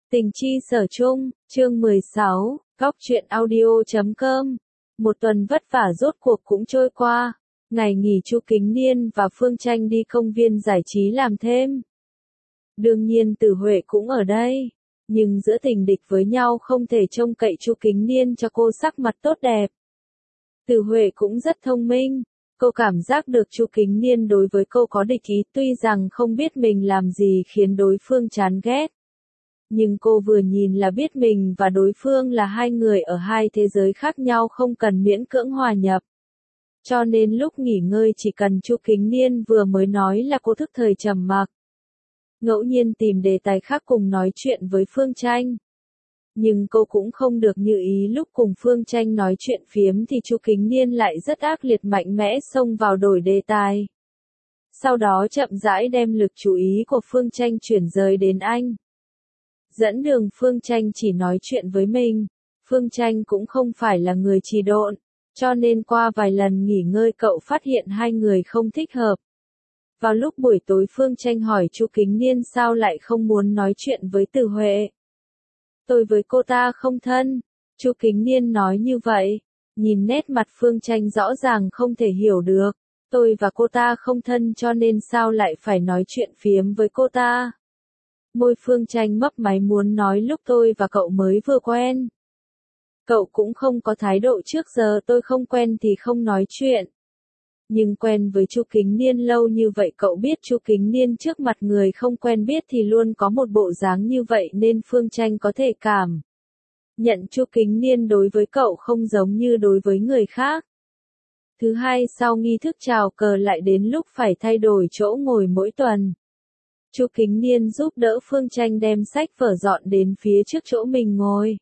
Tình chi sở chung, chương 16, góc truyện audio.com. Một tuần vất vả rốt cuộc cũng trôi qua. Ngày nghỉ Chu Kính Niên và Phương Tranh đi công viên giải trí làm thêm. Đương nhiên Tử Huệ cũng ở đây. Nhưng giữa tình địch với nhau không thể trông cậy Chu Kính Niên cho cô sắc mặt tốt đẹp. Tử Huệ cũng rất thông minh. Cô cảm giác được Chu Kính Niên đối với cô có địch ý, tuy rằng không biết mình làm gì khiến đối phương chán ghét. Nhưng cô vừa nhìn là biết mình và đối phương là hai người ở hai thế giới khác nhau, không cần miễn cưỡng hòa nhập. Cho nên lúc nghỉ ngơi chỉ cần Chu Kính Niên vừa mới nói là cô thức thời trầm mặc. Ngẫu nhiên tìm đề tài khác cùng nói chuyện với Phương Tranh. Nhưng cô cũng không được như ý, lúc cùng Phương Tranh nói chuyện phiếm thì Chu Kính Niên lại rất ác liệt mạnh mẽ xông vào đổi đề tài. Sau đó chậm rãi đem lực chú ý của Phương Tranh chuyển rời đến anh. Dẫn đường Phương Tranh chỉ nói chuyện với mình. Phương Tranh cũng không phải là người trì độn, cho nên qua vài lần nghỉ ngơi cậu phát hiện hai người không thích hợp. Vào lúc buổi tối Phương Tranh hỏi Chu Kính Niên sao lại không muốn nói chuyện với Tử Huệ. Tôi với cô ta không thân. Chu Kính Niên nói như vậy. Nhìn nét mặt Phương Tranh rõ ràng không thể hiểu được. Tôi và cô ta không thân cho nên sao lại phải nói chuyện phiếm với cô ta. Môi Phương Tranh mấp máy muốn nói lúc tôi và cậu mới vừa quen. Cậu cũng không có thái độ trước giờ tôi không quen thì không nói chuyện. Nhưng quen với Chu Kính Niên lâu như vậy, cậu biết Chu Kính Niên trước mặt người không quen biết thì luôn có một bộ dáng như vậy, nên Phương Tranh có thể cảm nhận Chu Kính Niên đối với cậu không giống như đối với người khác. Thứ hai, sau nghi thức chào cờ lại đến lúc phải thay đổi chỗ ngồi mỗi tuần. Chu Kính Niên giúp đỡ Phương Tranh đem sách vở dọn đến phía trước chỗ mình ngồi.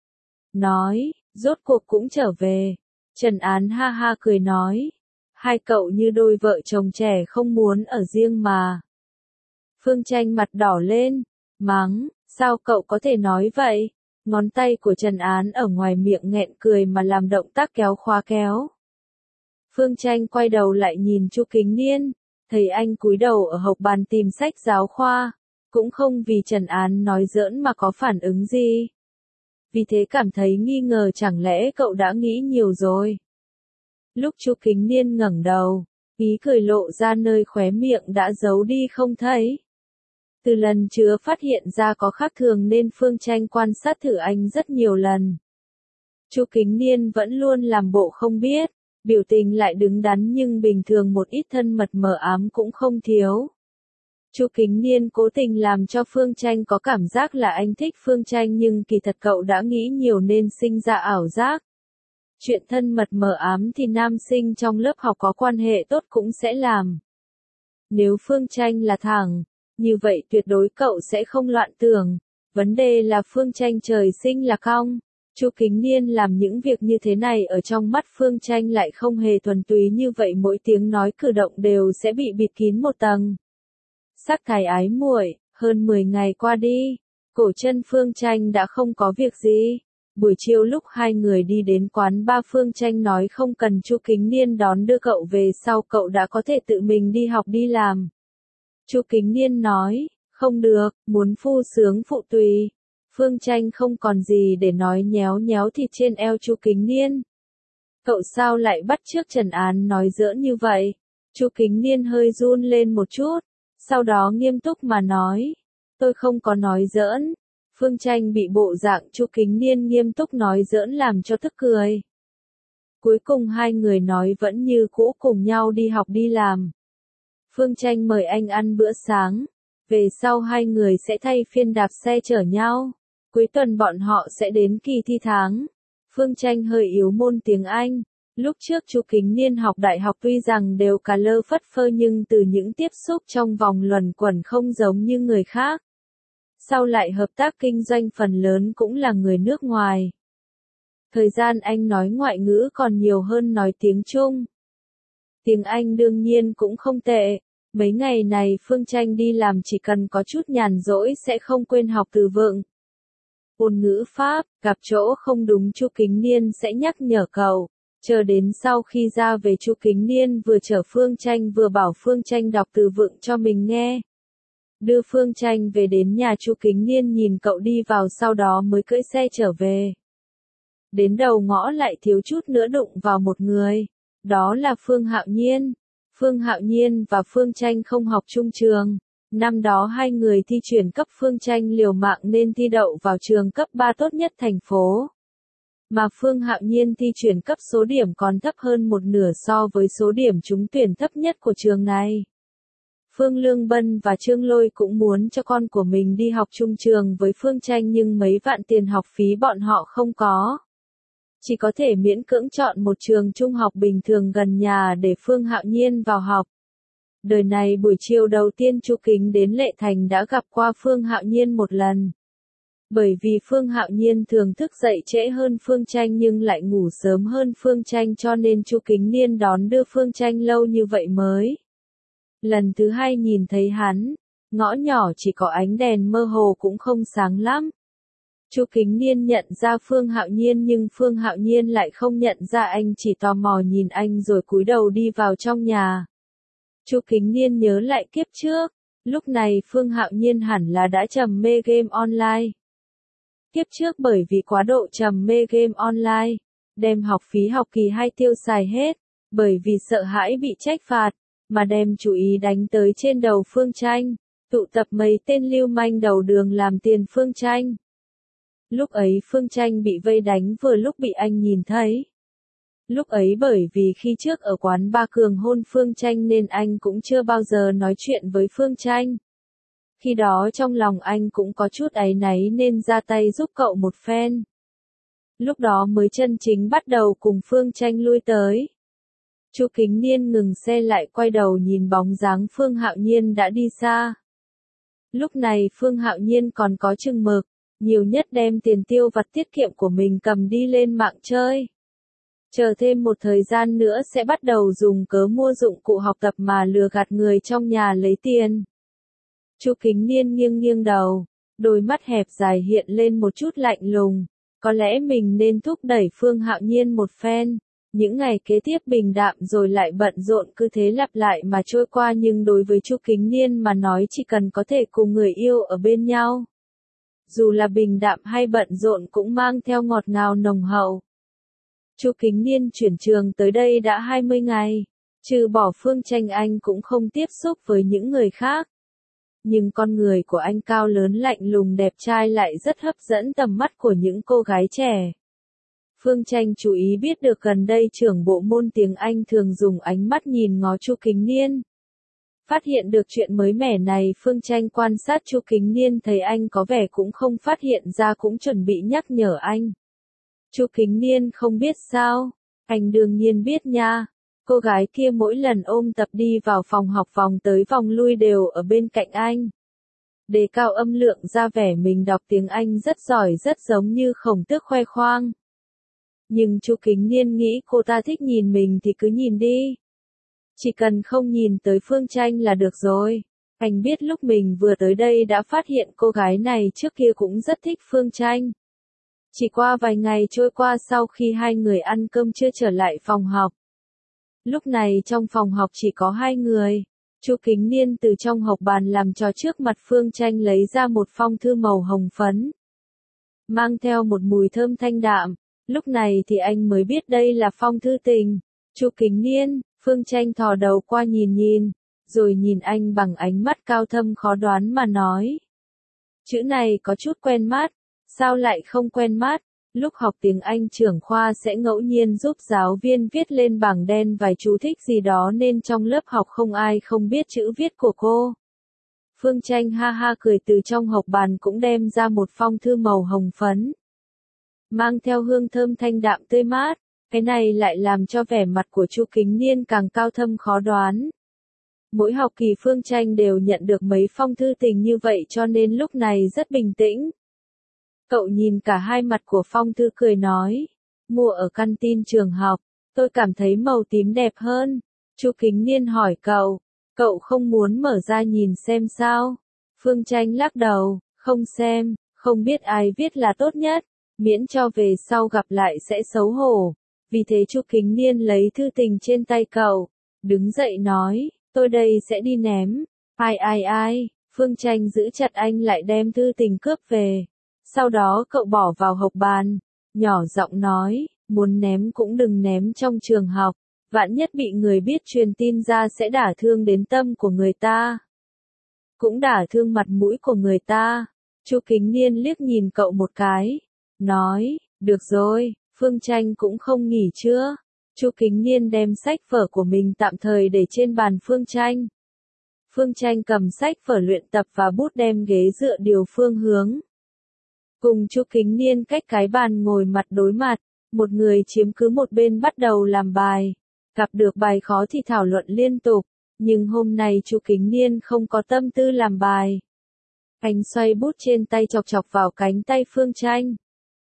Nói, rốt cuộc cũng trở về. Trần Án ha ha cười nói. Hai cậu như đôi vợ chồng trẻ không muốn ở riêng mà. Phương Tranh mặt đỏ lên, mắng, sao cậu có thể nói vậy? Ngón tay của Trần Án ở ngoài miệng nghẹn cười mà làm động tác kéo khóa kéo. Phương Tranh quay đầu lại nhìn Chu Kính Niên, thấy anh cúi đầu ở hộc bàn tìm sách giáo khoa, cũng không vì Trần Án nói giỡn mà có phản ứng gì. Vì thế cảm thấy nghi ngờ, chẳng lẽ cậu đã nghĩ nhiều rồi. Lúc Chu Kính Niên ngẩng đầu, ý cười lộ ra nơi khóe miệng đã giấu đi không thấy. Từ lần chưa phát hiện ra có khác thường nên Phương Tranh quan sát thử anh rất nhiều lần. Chu Kính Niên vẫn luôn làm bộ không biết, biểu tình lại đứng đắn nhưng bình thường một ít thân mật mờ ám cũng không thiếu. Chu Kính Niên cố tình làm cho Phương Tranh có cảm giác là anh thích Phương Tranh, nhưng kỳ thật cậu đã nghĩ nhiều nên sinh ra ảo giác. Chuyện thân mật mờ ám thì nam sinh trong lớp học có quan hệ tốt cũng sẽ làm. Nếu Phương Tranh là thẳng, như vậy tuyệt đối cậu sẽ không loạn tưởng. Vấn đề là Phương Tranh trời sinh là cong. Chu Kính Niên làm những việc như thế này ở trong mắt Phương Tranh lại không hề thuần túy như vậy, mỗi tiếng nói cử động đều sẽ bị bịt kín một tầng. Sắc thái ái muội, hơn 10 ngày qua đi, cổ chân Phương Tranh đã không có việc gì. Buổi chiều lúc hai người đi đến quán bar, Phương Tranh nói không cần Chu Kính Niên đón đưa cậu về, sau cậu đã có thể tự mình đi học đi làm. Chu Kính Niên nói, không được, muốn phu sướng phụ tùy. Phương Tranh không còn gì để nói, nhéo nhéo thịt trên eo Chu Kính Niên. Cậu sao lại bắt chước Trần Án nói giỡn như vậy? Chu Kính Niên hơi run lên một chút, sau đó nghiêm túc mà nói, tôi không có nói giỡn. Phương Tranh bị bộ dạng Chu Kính Niên nghiêm túc nói giỡn làm cho tức cười. Cuối cùng hai người nói vẫn như cũ cùng nhau đi học đi làm. Phương Tranh mời anh ăn bữa sáng. Về sau hai người sẽ thay phiên đạp xe chở nhau. Cuối tuần bọn họ sẽ đến kỳ thi tháng. Phương Tranh hơi yếu môn tiếng Anh. Lúc trước Chu Kính Niên học đại học tuy rằng đều cà lơ phất phơ, nhưng từ những tiếp xúc trong vòng luẩn quẩn không giống như người khác. Sau lại hợp tác kinh doanh phần lớn cũng là người nước ngoài. Thời gian anh nói ngoại ngữ còn nhiều hơn nói tiếng Trung. Tiếng Anh đương nhiên cũng không tệ. Mấy ngày này Phương Tranh đi làm chỉ cần có chút nhàn rỗi sẽ không quên học từ vựng. Ngôn ngữ Pháp, gặp chỗ không đúng Chu Kính Niên sẽ nhắc nhở cậu. Chờ đến sau khi ra về, Chu Kính Niên vừa chở Phương Tranh vừa bảo Phương Tranh đọc từ vựng cho mình nghe. đưa Phương Tranh về đến nhà Chu Kính Niên nhìn cậu đi vào sau đó mới cưỡi xe trở về. Đến đầu ngõ lại thiếu chút nữa đụng vào một người, đó là Phương Hạo Nhiên. Phương Hạo Nhiên và Phương Tranh không học chung trường. Năm đó hai người thi chuyển cấp, Phương Tranh liều mạng nên thi đậu vào trường cấp 3 tốt nhất thành phố. Mà Phương Hạo Nhiên thi chuyển cấp số điểm còn thấp hơn một nửa so với số điểm trúng tuyển thấp nhất của trường này. Phương Lương Bân và Trương Lôi cũng muốn cho con của mình đi học chung trường với Phương Tranh nhưng mấy vạn tiền học phí bọn họ không có. Chỉ có thể miễn cưỡng chọn một trường trung học bình thường gần nhà để Phương Hạo Nhiên vào học. Đời này buổi chiều đầu tiên Chu Kính đến Lệ Thành đã gặp qua Phương Hạo Nhiên một lần. Bởi vì Phương Hạo Nhiên thường thức dậy trễ hơn Phương Tranh nhưng lại ngủ sớm hơn Phương Tranh cho nên Chu Kính Niên đón đưa Phương Tranh lâu như vậy mới. Lần thứ hai nhìn thấy hắn, ngõ nhỏ chỉ có ánh đèn mơ hồ cũng không sáng lắm. Chu Kính Niên nhận ra Phương Hạo Nhiên nhưng Phương Hạo Nhiên lại không nhận ra anh, chỉ tò mò nhìn anh rồi cúi đầu đi vào trong nhà. Chu Kính Niên nhớ lại kiếp trước, lúc này Phương Hạo Nhiên hẳn là đã trầm mê game online. Kiếp trước bởi vì quá độ trầm mê game online, đem học phí học kỳ 2 tiêu xài hết, bởi vì sợ hãi bị trách phạt, mà đem chú ý đánh tới trên đầu Phương Tranh, tụ tập mấy tên lưu manh đầu đường làm tiền Phương Tranh. Lúc ấy Phương Tranh bị vây đánh vừa lúc bị anh nhìn thấy. Lúc ấy bởi vì khi trước ở quán ba Cường hôn Phương Tranh nên anh cũng chưa bao giờ nói chuyện với Phương Tranh. Khi đó trong lòng anh cũng có chút áy náy nên ra tay giúp cậu một phen. Lúc đó mới chân chính bắt đầu cùng Phương Tranh lui tới. Chu Kính Niên ngừng xe lại quay đầu nhìn bóng dáng Phương Hạo Nhiên đã đi xa. Lúc này Phương Hạo Nhiên còn có chừng mực, nhiều nhất đem tiền tiêu vặt tiết kiệm của mình cầm đi lên mạng chơi. Chờ thêm một thời gian nữa sẽ bắt đầu dùng cớ mua dụng cụ học tập mà lừa gạt người trong nhà lấy tiền. Chu Kính Niên nghiêng nghiêng đầu, đôi mắt hẹp dài hiện lên một chút lạnh lùng. Có lẽ mình nên thúc đẩy Phương Hạo Nhiên một phen. Những ngày kế tiếp bình đạm rồi lại bận rộn cứ thế lặp lại mà trôi qua nhưng đối với Chu Kính Niên mà nói chỉ cần có thể cùng người yêu ở bên nhau. Dù là bình đạm hay bận rộn cũng mang theo ngọt ngào nồng hậu. Chu Kính Niên chuyển trường tới đây đã 20 ngày, trừ bỏ Phương Tranh anh cũng không tiếp xúc với những người khác. Nhưng con người của anh cao lớn lạnh lùng đẹp trai lại rất hấp dẫn tầm mắt của những cô gái trẻ. Phương Tranh chú ý biết được gần đây trưởng bộ môn tiếng Anh thường dùng ánh mắt nhìn ngó Chu Kính Niên. Phát hiện được chuyện mới mẻ này, Phương Tranh quan sát Chu Kính Niên thấy anh có vẻ cũng không phát hiện ra cũng chuẩn bị nhắc nhở anh. Chu Kính Niên không biết sao, anh đương nhiên biết nha. Cô gái kia mỗi lần ôm tập đi vào phòng học vòng tới vòng lui đều ở bên cạnh anh. Đề cao âm lượng ra vẻ mình đọc tiếng Anh rất giỏi, rất giống như Khổng Tước khoe khoang. Nhưng Chu Kính Niên nghĩ cô ta thích nhìn mình thì cứ nhìn đi. Chỉ cần không nhìn tới Phương Tranh là được rồi. Anh biết lúc mình vừa tới đây đã phát hiện cô gái này trước kia cũng rất thích Phương Tranh. Chỉ qua vài ngày trôi qua sau khi hai người ăn cơm trưa trở lại phòng học. Lúc này trong phòng học chỉ có hai người. Chu Kính Niên từ trong hộp bàn làm trò trước mặt Phương Tranh lấy ra một phong thư màu hồng phấn. Mang theo một mùi thơm thanh đạm. Lúc này thì anh mới biết đây là phong thư tình. Chu Kính Niên, Phương Tranh thò đầu qua nhìn nhìn, rồi nhìn anh bằng ánh mắt cao thâm khó đoán mà nói. Chữ này có chút quen mắt, sao lại không quen mắt? Lúc học tiếng Anh trưởng khoa sẽ ngẫu nhiên giúp giáo viên viết lên bảng đen vài chú thích gì đó nên trong lớp học không ai không biết chữ viết của cô. Phương Tranh ha ha cười từ trong hộp bàn cũng đem ra một phong thư màu hồng phấn. Mang theo hương thơm thanh đạm tươi mát, cái này lại làm cho vẻ mặt của Chu Kính Niên càng cao thâm khó đoán. Mỗi học kỳ Phương Tranh đều nhận được mấy phong thư tình như vậy cho nên lúc này rất bình tĩnh. Cậu nhìn cả hai mặt của phong thư cười nói, mua ở căn tin trường học, tôi cảm thấy màu tím đẹp hơn. Chu Kính Niên hỏi cậu không muốn mở ra nhìn xem sao? Phương Tranh lắc đầu, không xem, không biết ai viết là tốt nhất, miễn cho về sau gặp lại sẽ xấu hổ. Vì thế Chu Kính Niên lấy thư tình trên tay cậu, đứng dậy nói, tôi đây sẽ đi ném. Ai, Phương Tranh giữ chặt anh lại đem thư tình cướp về. Sau đó cậu bỏ vào hộc bàn, nhỏ giọng nói, muốn ném cũng đừng ném trong trường học, vạn nhất bị người biết truyền tin ra sẽ đả thương đến tâm của người ta. Cũng đả thương mặt mũi của người ta. Chu Kính Niên liếc nhìn cậu một cái, nói, được rồi, Phương Tranh cũng không nghỉ chưa. Chu Kính Niên đem sách vở của mình tạm thời để trên bàn Phương Tranh. Phương Tranh cầm sách vở luyện tập và bút đem ghế dựa điều phương hướng. Cùng Chu Kính Niên cách cái bàn ngồi mặt đối mặt, một người chiếm cứ một bên bắt đầu làm bài. Gặp được bài khó thì thảo luận liên tục, nhưng hôm nay Chu Kính Niên không có tâm tư làm bài. Anh xoay bút trên tay chọc chọc vào cánh tay Phương Tranh.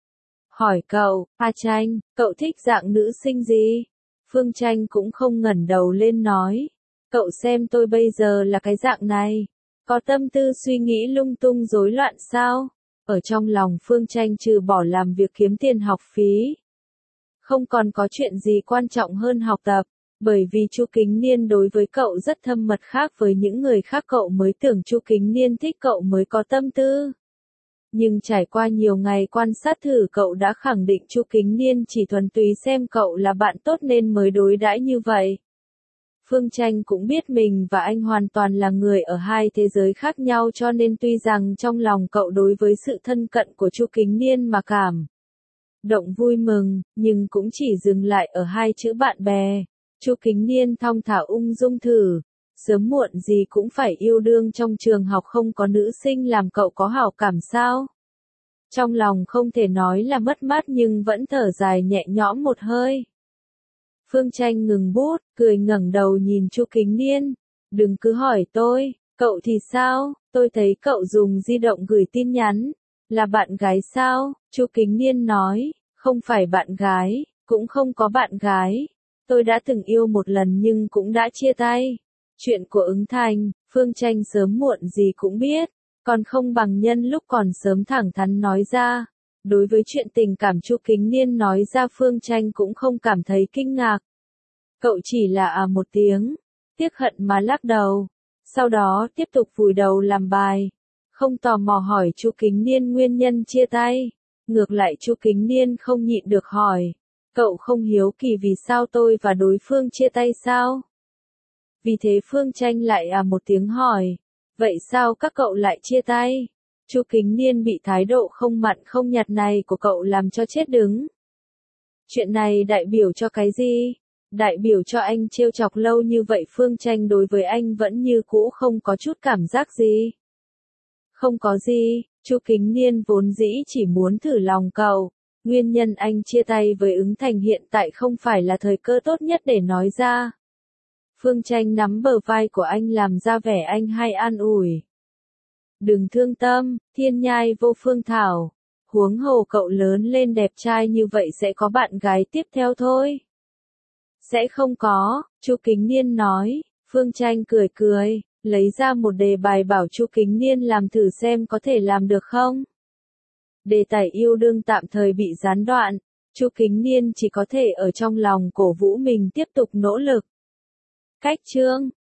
Hỏi cậu, A Tranh, cậu thích dạng nữ sinh gì? Phương Tranh cũng không ngẩng đầu lên nói. Cậu xem tôi bây giờ là cái dạng này. Có tâm tư suy nghĩ lung tung rối loạn sao? Ở trong lòng Phương Tranh trừ bỏ làm việc kiếm tiền học phí, không còn có chuyện gì quan trọng hơn học tập. Bởi vì Chu Kính Niên đối với cậu rất thâm mật, khác với những người khác cậu mới tưởng Chu Kính Niên thích cậu mới có tâm tư. Nhưng trải qua nhiều ngày quan sát thử, cậu đã khẳng định Chu Kính Niên chỉ thuần túy xem cậu là bạn tốt nên mới đối đãi như vậy. Phương Tranh cũng biết mình và anh hoàn toàn là người ở hai thế giới khác nhau, cho nên tuy rằng trong lòng cậu đối với sự thân cận của Chu Kính Niên mà cảm động vui mừng, nhưng cũng chỉ dừng lại ở hai chữ bạn bè. Chu Kính Niên thong thả ung dung thử, sớm muộn gì cũng phải yêu đương, trong trường học không có nữ sinh làm cậu có hảo cảm sao? Trong lòng không thể nói là mất mát nhưng vẫn thở dài nhẹ nhõm một hơi. Phương Tranh ngừng bút, cười ngẩng đầu nhìn Chu Kính Niên, đừng cứ hỏi tôi, cậu thì sao? Tôi thấy cậu dùng di động gửi tin nhắn, là bạn gái sao? Chu Kính Niên nói, không phải bạn gái, cũng không có bạn gái. Tôi đã từng yêu một lần nhưng cũng đã chia tay. Chuyện của Ứng Thành, Phương Tranh sớm muộn gì cũng biết, còn không bằng nhân lúc còn sớm thẳng thắn nói ra. Đối với chuyện tình cảm Chu Kính Niên nói ra, Phương Tranh cũng không cảm thấy kinh ngạc. Cậu chỉ là một tiếng, tiếc hận mà lắc đầu. Sau đó tiếp tục vùi đầu làm bài, không tò mò hỏi Chu Kính Niên nguyên nhân chia tay. Ngược lại Chu Kính Niên không nhịn được hỏi, cậu không hiếu kỳ vì sao tôi và đối phương chia tay sao? Vì thế Phương Tranh lại một tiếng hỏi, vậy sao các cậu lại chia tay? Chu Kính Niên bị thái độ không mặn không nhạt này của cậu làm cho chết đứng. Chuyện này đại biểu cho cái gì? Đại biểu cho anh trêu chọc lâu như vậy Phương Tranh đối với anh vẫn như cũ không có chút cảm giác gì. Không có gì, Chu Kính Niên vốn dĩ chỉ muốn thử lòng cậu. Nguyên nhân anh chia tay với Ứng Thành hiện tại không phải là thời cơ tốt nhất để nói ra. Phương Tranh nắm bờ vai của anh làm ra vẻ anh hay an ủi. Đừng thương tâm, thiên nhai vô phương thảo. Huống hồ cậu lớn lên đẹp trai như vậy sẽ có bạn gái tiếp theo thôi. Sẽ không có, Chu Kính Niên nói. Phương Tranh cười cười, lấy ra một đề bài bảo Chu Kính Niên làm thử xem có thể làm được không. Đề tài yêu đương tạm thời bị gián đoạn, Chu Kính Niên chỉ có thể ở trong lòng cổ vũ mình tiếp tục nỗ lực. Cách chương